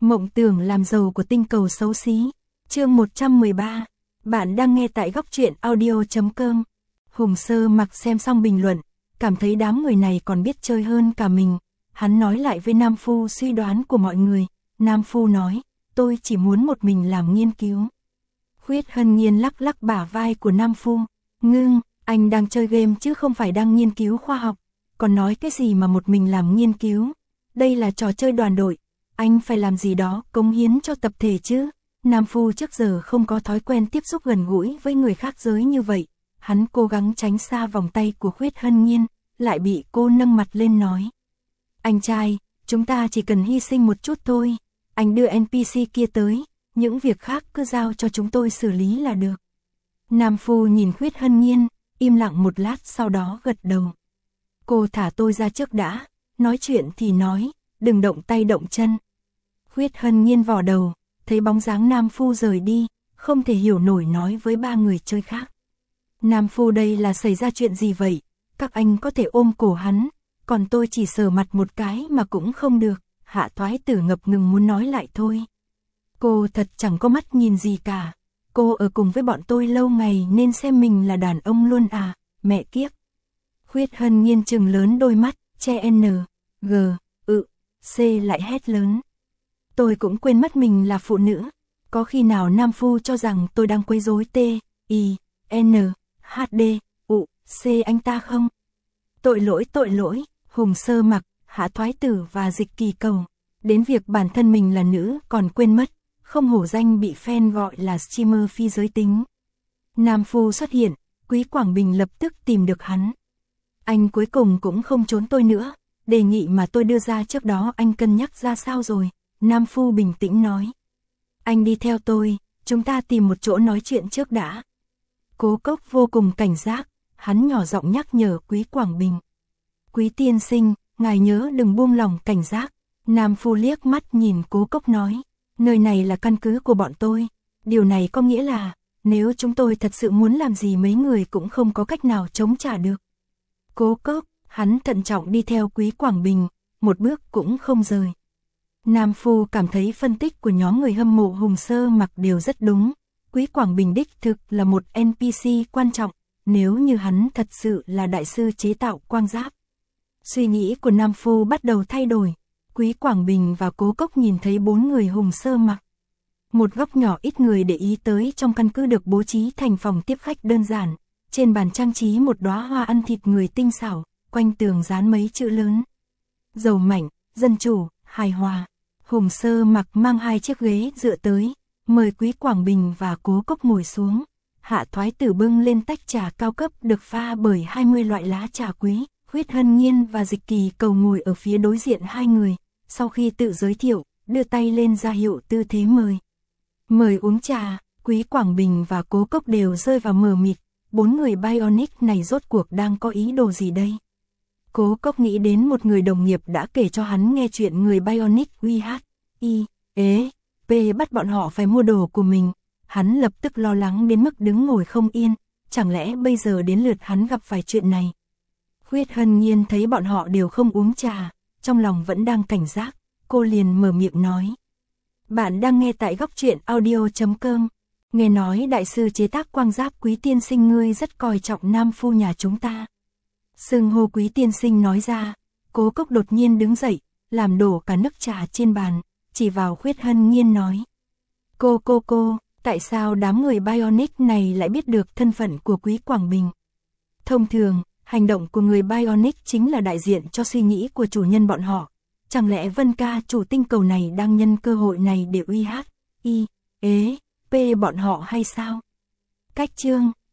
Mộng tưởng làm giàu của tinh cầu xấu xí. Chương 113. Bạn đang nghe tại góc truyện audio.com. Hùng Sơ Mặc xem xong bình luận, cảm thấy đám người này còn biết chơi hơn cả mình. Hắn nói lại với Nam Phu suy đoán của mọi người. Nam Phu nói, tôi chỉ muốn một mình làm nghiên cứu. Khuyết Hân Nhiên lắc lắc bả vai của Nam Phu. Ngưng, anh đang chơi game chứ không phải đang nghiên cứu khoa học. Còn nói cái gì mà một mình làm nghiên cứu. Đây là trò chơi đoàn đội. Anh phải làm gì đó, cống hiến cho tập thể chứ. Nam Phu trước giờ không có thói quen tiếp xúc gần gũi với người khác giới như vậy. Hắn cố gắng tránh xa vòng tay của Khuyết Hân Nhiên, lại bị cô nâng mặt lên nói. Anh trai, chúng ta chỉ cần hy sinh một chút thôi. Anh đưa NPC kia tới, những việc khác cứ giao cho chúng tôi xử lý là được. Nam Phu nhìn Khuyết Hân Nhiên, im lặng một lát sau đó gật đầu. Cô thả tôi ra trước đã, nói chuyện thì nói, đừng động tay động chân. Khuyết Hân Nhiên vò đầu, thấy bóng dáng Nam Phu rời đi, không thể hiểu nổi nói với ba người chơi khác. Nam Phu đây là xảy ra chuyện gì vậy? Các anh có thể ôm cổ hắn, còn tôi chỉ sờ mặt một cái mà cũng không được. Hạ Thoái Tử ngập ngừng muốn nói lại thôi. Cô thật chẳng có mắt nhìn gì cả. Cô ở cùng với bọn tôi lâu ngày nên xem mình là đàn ông luôn à, mẹ kiếp. Khuyết Hân Nhiên trừng lớn đôi mắt, che N, G, C lại hét lớn. Tôi cũng quên mất mình là phụ nữ. Có khi nào Nam Phu cho rằng tôi đang quấy rối T, I, N, H, D, U, C anh ta không? Tội lỗi, Hùng Sơ Mặc, Hạ Thoái Tử và Dịch Kỳ Cầu. Đến việc bản thân mình là nữ còn quên mất, không hổ danh bị fan gọi là streamer phi giới tính. Nam Phu xuất hiện, Quý Quảng Bình lập tức tìm được hắn. Anh cuối cùng cũng không trốn tôi nữa, đề nghị mà tôi đưa ra trước đó anh cân nhắc ra sao rồi? Nam Phu bình tĩnh nói. Anh đi theo tôi, chúng ta tìm một chỗ nói chuyện trước đã. Cố Cốc vô cùng cảnh giác, hắn nhỏ giọng nhắc nhở Quý Quảng Bình. Quý tiên sinh, ngài nhớ đừng buông lỏng cảnh giác. Nam Phu liếc mắt nhìn Cố Cốc nói. Nơi này là căn cứ của bọn tôi. Điều này có nghĩa là, nếu chúng tôi thật sự muốn làm gì mấy người cũng không có cách nào chống trả được. Cố Cốc, hắn thận trọng đi theo Quý Quảng Bình, một bước cũng không rời. Nam Phu cảm thấy phân tích của nhóm người hâm mộ Hùng Sơ Mặc đều rất đúng. Quý Quảng Bình đích thực là một NPC quan trọng, nếu như hắn thật sự là đại sư chế tạo quang giáp. Suy nghĩ của Nam Phu bắt đầu thay đổi. Quý Quảng Bình và Cố Cốc nhìn thấy bốn người Hùng Sơ Mặc. Một góc nhỏ ít người để ý tới trong căn cứ được bố trí thành phòng tiếp khách đơn giản. Trên bàn trang trí một đóa hoa ăn thịt người tinh xảo, quanh tường dán mấy chữ lớn. Giàu mạnh, dân chủ, hài hòa. Hùng Sơ Mặc mang hai chiếc ghế dựa tới, mời Quý Quảng Bình và Cố Cốc ngồi xuống. Hạ Thoái Tử bưng lên tách trà cao cấp được pha bởi 20 loại lá trà quý. Khuyết Hân Nhiên và Dịch Kỳ Cầu ngồi ở phía đối diện hai người. Sau khi tự giới thiệu, đưa tay lên ra hiệu tư thế mời. Mời uống trà, Quý Quảng Bình và Cố Cốc đều rơi vào mờ mịt. Bốn người Bionic này rốt cuộc đang có ý đồ gì đây? Cố Cốc nghĩ đến một người đồng nghiệp đã kể cho hắn nghe chuyện người Bionic P bắt bọn họ phải mua đồ của mình. Hắn lập tức lo lắng đến mức đứng ngồi không yên. Chẳng lẽ bây giờ đến lượt hắn gặp phải chuyện này? Khuyết Hân Nhiên thấy bọn họ đều không uống trà, trong lòng vẫn đang cảnh giác. Cô liền mở miệng nói. Bạn đang nghe tại góc truyện audio.com. Nghe nói đại sư chế tác quang giáp Quý tiên sinh ngươi rất coi trọng Nam Phu nhà chúng ta. Xưng hô Quý tiên sinh nói ra, Cố Cốc đột nhiên đứng dậy, làm đổ cả nước trà trên bàn, chỉ vào Khuyết Hân Nhiên nói. Cô, tại sao đám người Bionic này lại biết được thân phận của Quý Quảng Bình? Thông thường, hành động của người Bionic chính là đại diện cho suy nghĩ của chủ nhân bọn họ. Chẳng lẽ Vân Ca chủ tinh cầu này đang nhân cơ hội này để uy hiếp P bọn họ hay sao? Cách chương